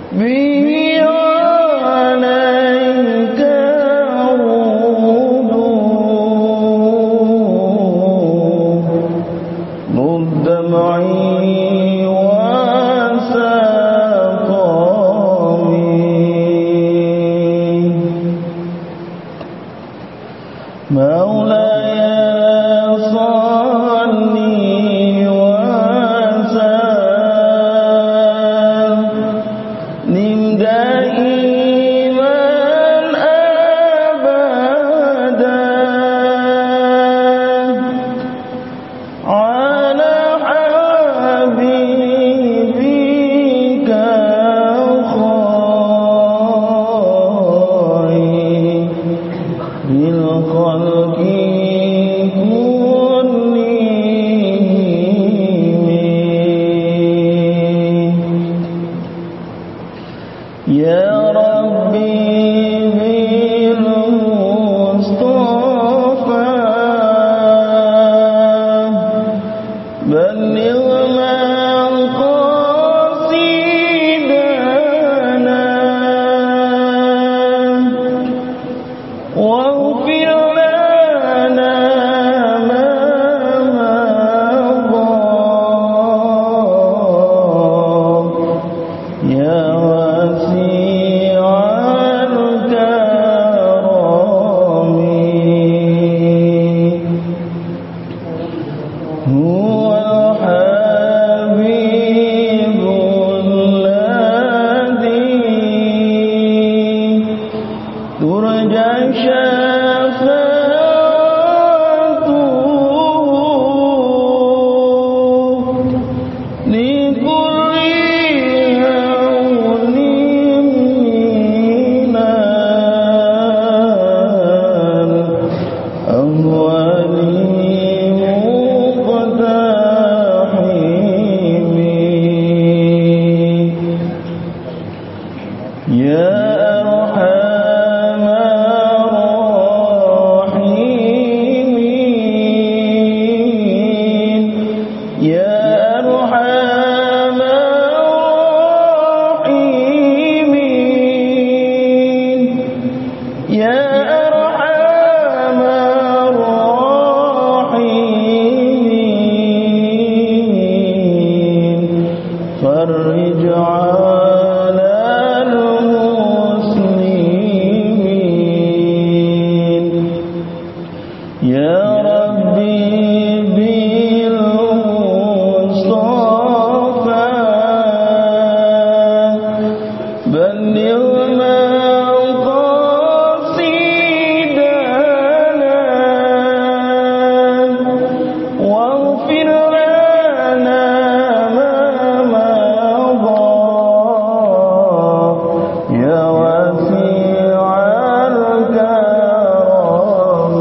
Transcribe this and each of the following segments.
به عليك عروض مدمعي وسقامي مولاي صلي وسلم دائما أبدا على حبيبك خير الخلق يا ربي بالمصطفى بلغ مقاصدنا واغفر لنا ما مضى يا واسع الكرم هو الحبيب الذي ترجى شفاعته لكل هون من الأهوال مقتحم يا أرحم الراحمين يا أرحم الراحمين يا أرحم الراحمين فرج على المسلمين يا ربي بالمصطفى بلغ مقاصدنا واغفر لنا ما مضى يا واسع الكرم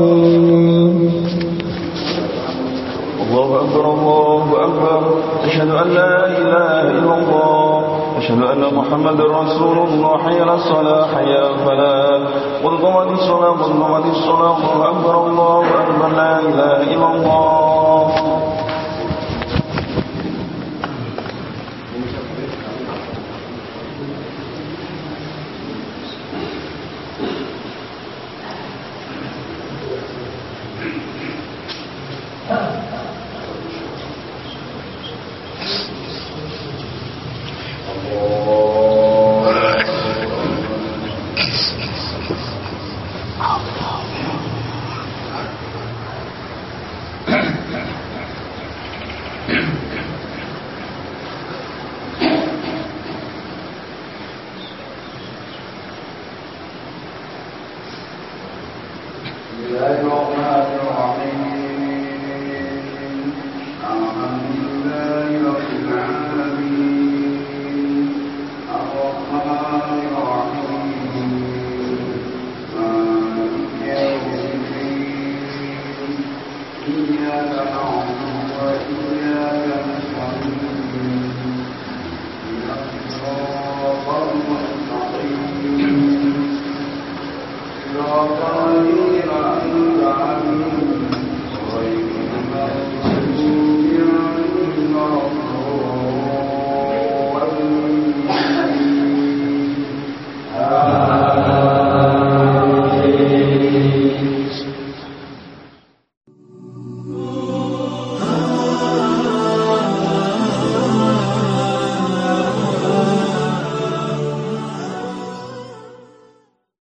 الله أكبر الله أكبر أشهد أن لا إله إلا الله أشهد أن محمد رسول الله حي على الصلاة حي على الفلاح قل قامت الصلاة قل قامت الصلاة الله أكبر الله أكبر لا إله إلا الله Allah